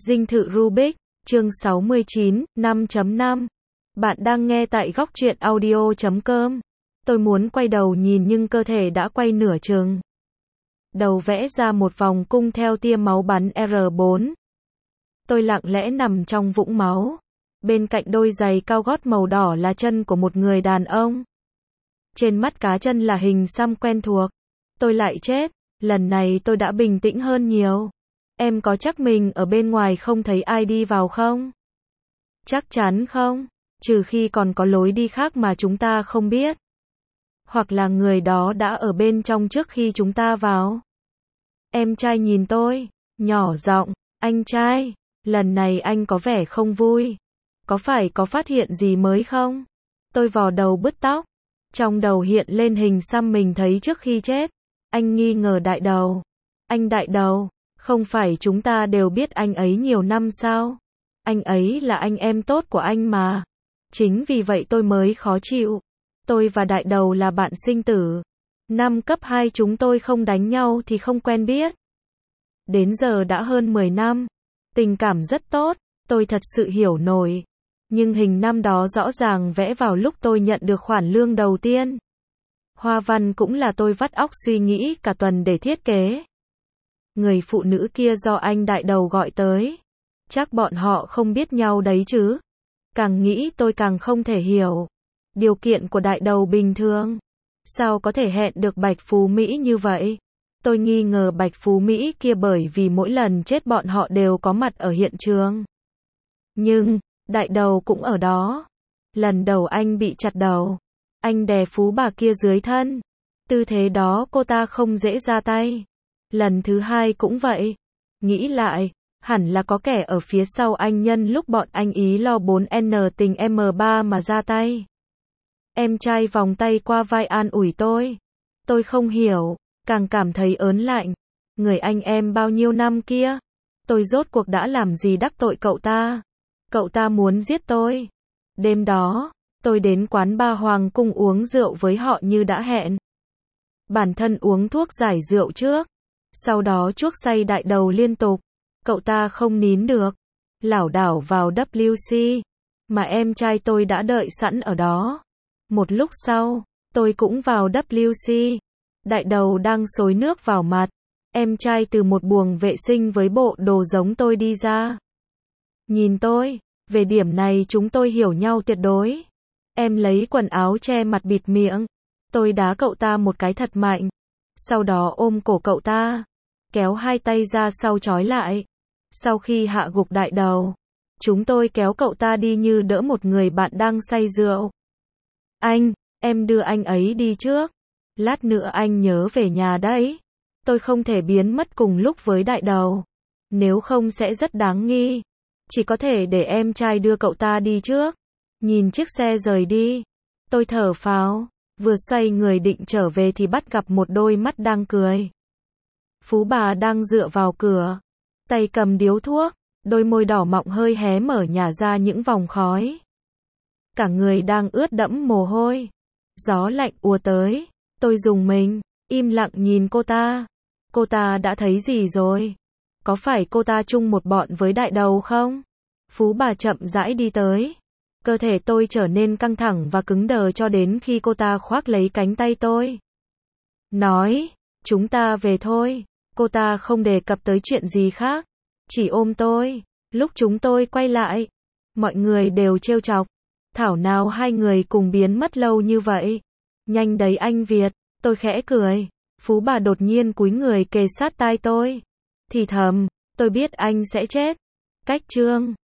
Dinh thự Rubik, chương 69, 5.5. Bạn đang nghe tại góc truyện audio.com. Tôi muốn quay đầu nhìn nhưng cơ thể đã quay nửa chừng. Đầu vẽ ra một vòng cung theo tia máu bắn R4. Tôi lặng lẽ nằm trong vũng máu. Bên cạnh đôi giày cao gót màu đỏ là chân của một người đàn ông. Trên mắt cá chân là hình xăm quen thuộc. Tôi lại chết. Lần này tôi đã bình tĩnh hơn nhiều. Em có chắc mình ở bên ngoài không thấy ai đi vào không? Chắc chắn không, trừ khi còn có lối đi khác mà chúng ta không biết. Hoặc là người đó đã ở bên trong trước khi chúng ta vào. Em trai nhìn tôi, nhỏ giọng, anh trai, lần này anh có vẻ không vui. Có phải có phát hiện gì mới không? Tôi vò đầu bứt tóc. Trong đầu hiện lên hình xăm mình thấy trước khi chết. Anh nghi ngờ Đại Đầu. Anh Đại Đầu, không phải chúng ta đều biết anh ấy nhiều năm sao? Anh ấy là anh em tốt của anh mà. Chính vì vậy tôi mới khó chịu. Tôi và Đại Đầu là bạn sinh tử. Năm cấp 2 chúng tôi không đánh nhau thì không quen biết. Đến giờ đã hơn 10 năm. Tình cảm rất tốt, tôi thật sự hiểu nổi. Nhưng hình năm đó rõ ràng vẽ vào lúc tôi nhận được khoản lương đầu tiên. Hoa văn cũng là tôi vắt óc suy nghĩ cả tuần để thiết kế. Người phụ nữ kia do anh Đại Đầu gọi tới. Chắc bọn họ không biết nhau đấy chứ. Càng nghĩ tôi càng không thể hiểu. Điều kiện của Đại Đầu bình thường. Sao có thể hẹn được Bạch Phú Mỹ như vậy? Tôi nghi ngờ Bạch Phú Mỹ kia bởi vì mỗi lần chết bọn họ đều có mặt ở hiện trường. Nhưng, Đại Đầu cũng ở đó. Lần đầu anh bị chặt đầu. Anh đè phú bà kia dưới thân. Tư thế đó cô ta không dễ ra tay. Lần thứ hai cũng vậy. Nghĩ lại, hẳn là có kẻ ở phía sau anh nhân lúc bọn anh ý lo 4N tình M3 mà ra tay. Em trai vòng tay qua vai an ủi tôi. Tôi không hiểu, càng cảm thấy ớn lạnh. Người anh em bao nhiêu năm kia. Tôi rốt cuộc đã làm gì đắc tội cậu ta? Cậu ta muốn giết tôi. Đêm đó, tôi đến quán bar Hoàng Cung uống rượu với họ như đã hẹn. Bản thân uống thuốc giải rượu trước. Sau đó chuốc say Đại Đầu liên tục. Cậu ta không nín được. Lảo đảo vào WC. Mà em trai tôi đã đợi sẵn ở đó. Một lúc sau, tôi cũng vào WC. Đại Đầu đang xối nước vào mặt. Em trai từ một buồng vệ sinh với bộ đồ giống tôi đi ra. Nhìn tôi, về điểm này chúng tôi hiểu nhau tuyệt đối. Em lấy quần áo che mặt bịt miệng. Tôi đá cậu ta một cái thật mạnh. Sau đó ôm cổ cậu ta. Kéo hai tay ra sau trói lại. Sau khi hạ gục Đại Đầu, chúng tôi kéo cậu ta đi như đỡ một người bạn đang say rượu. Anh, em đưa anh ấy đi trước. Lát nữa anh nhớ về nhà đấy. Tôi không thể biến mất cùng lúc với Đại Đầu. Nếu không sẽ rất đáng nghi. Chỉ có thể để em trai đưa cậu ta đi trước. Nhìn chiếc xe rời đi. Tôi thở phào. Vừa xoay người định trở về thì bắt gặp một đôi mắt đang cười. Phú bà đang dựa vào cửa. Tay cầm điếu thuốc. Đôi môi đỏ mọng hơi hé mở nhả ra những vòng khói. Cả người đang ướt đẫm mồ hôi. Gió lạnh ùa tới. Tôi rùng mình. Im lặng nhìn cô ta. Cô ta đã thấy gì rồi? Có phải cô ta chung một bọn với Đại Đầu không? Phú bà chậm rãi đi tới. Cơ thể tôi trở nên căng thẳng và cứng đờ cho đến khi cô ta khoác lấy cánh tay tôi. Nói, chúng ta về thôi. Cô ta không đề cập tới chuyện gì khác. Chỉ ôm tôi. Lúc chúng tôi quay lại, mọi người đều trêu chọc. Thảo nào hai người cùng biến mất lâu như vậy. Nhanh đấy anh Việt. Tôi khẽ cười. Phú bà đột nhiên cúi người kề sát tai tôi. Thì thầm, tôi biết anh sẽ chết. Cách chương